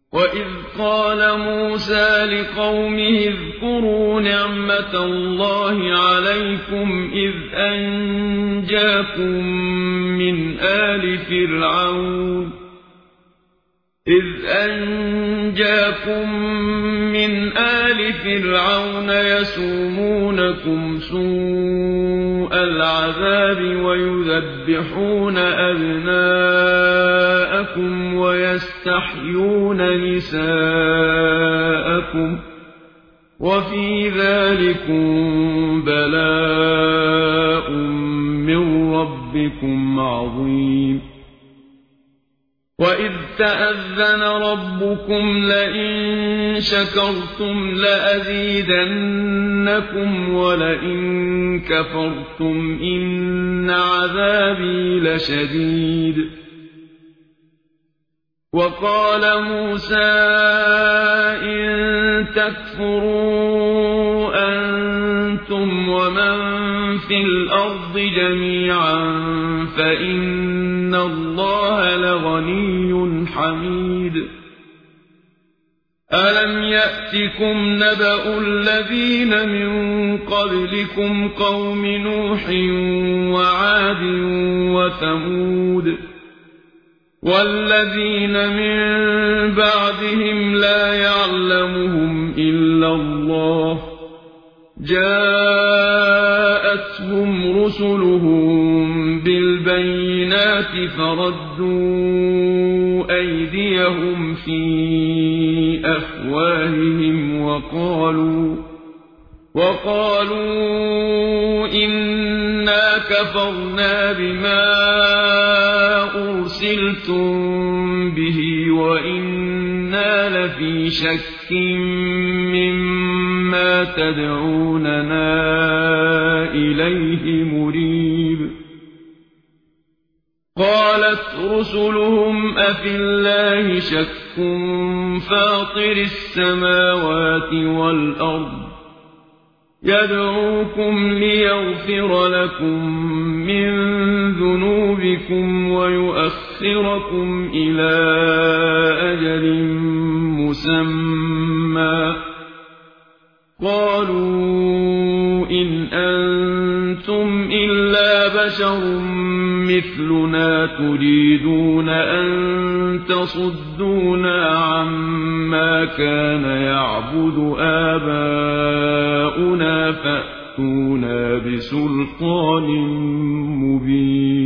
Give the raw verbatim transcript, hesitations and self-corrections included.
وَإِذْ قَالَ مُوسَىٰ لِقَوْمِهِ اذْكُرُوا نِعْمَةَ اللَّهِ عَلَيْكُمْ إِذْ أَنجَاكُم مِّنْ آلِ فِرْعَوْنَ إِذْ أَنجَاكُم مِّنْ آلِ فِرْعَوْنَ يَسُومُونَكُمْ سُوءَ الْعَذَابِ وَيُذَبِّحُونَ أَبْنَاءَكُمْ وَيَسْتَحْيُونَ نِسَاءَكُمْ ۚ وَفِي ذَٰلِكُم بَلَاءٌ مِّن رَّبِّكُمْ عَظِيمٌ وَإِذْ تَأَذَّنَ رَبُّكُمْ لَئِن شَكَرْتُمْ لَأَزِيدَنَّكُمْ وَلَئِن كَفَرْتُمْ إِنَّ عَذَابِي لَشَدِيدٌ وَقَالَ مُوسَىٰ إِن تَكْفُرُوا أَنتُمْ وَمَن فِي الْأَرْضِ جَمِيعًا فَإِنَّ اللَّهَ لَغَنِيٌّ حَمِيدٌ أَلَمْ يَأْتِكُمْ نَبَأُ الَّذِينَ مِن قَبْلِكُمْ قَوْمِ نُوحٍ وَعَادٍ وَثَمُودَ وَالَّذِينَ مِن بَعْدِهِمْ لَا يَعْلَمُهُمْ إِلَّا اللَّهُ ۚ جَاءَتْهُمْ رُسُلُهُم بِالْبَيِّنَاتِ فَرَدُّوا أَيْدِيَهُمْ فِي أَفْوَاهِهِمْ وَقَالُوا وَقَالُوا إِنَّا كَفَرْنَا بِمَا أُرْسِلْتُم بِهِ وَإِنَّا لَفِي شَكٍّ مِّمَّا تَدْعُونَنَا إِلَيْهِ مُرِيبٍ قَالَتْ رُسُلُهُمْ أَفِي اللَّهِ شَكٌّ فَاطِرِ السَّمَاوَاتِ وَالْأَرْضِ يَدْعُوكُمْ لِيَغْفِرَ لَكُم مِّن ذُنُوبِكُمْ وَيُؤَخِّرَكُمْ إِلَىٰ أَجَلٍ مُّسَمًّى ۚ قَالُوا إِنْ أَنتُمْ إِلَّا بَشَرٌ مِّثْلُنَا تُرِيدُونَ أَن تَصُدُّونَا عَمَّا كَانَ يَعْبُدُ آبَاؤُنَا فَأْتُونَا بِسُلْطَانٍ مُّبِينٍ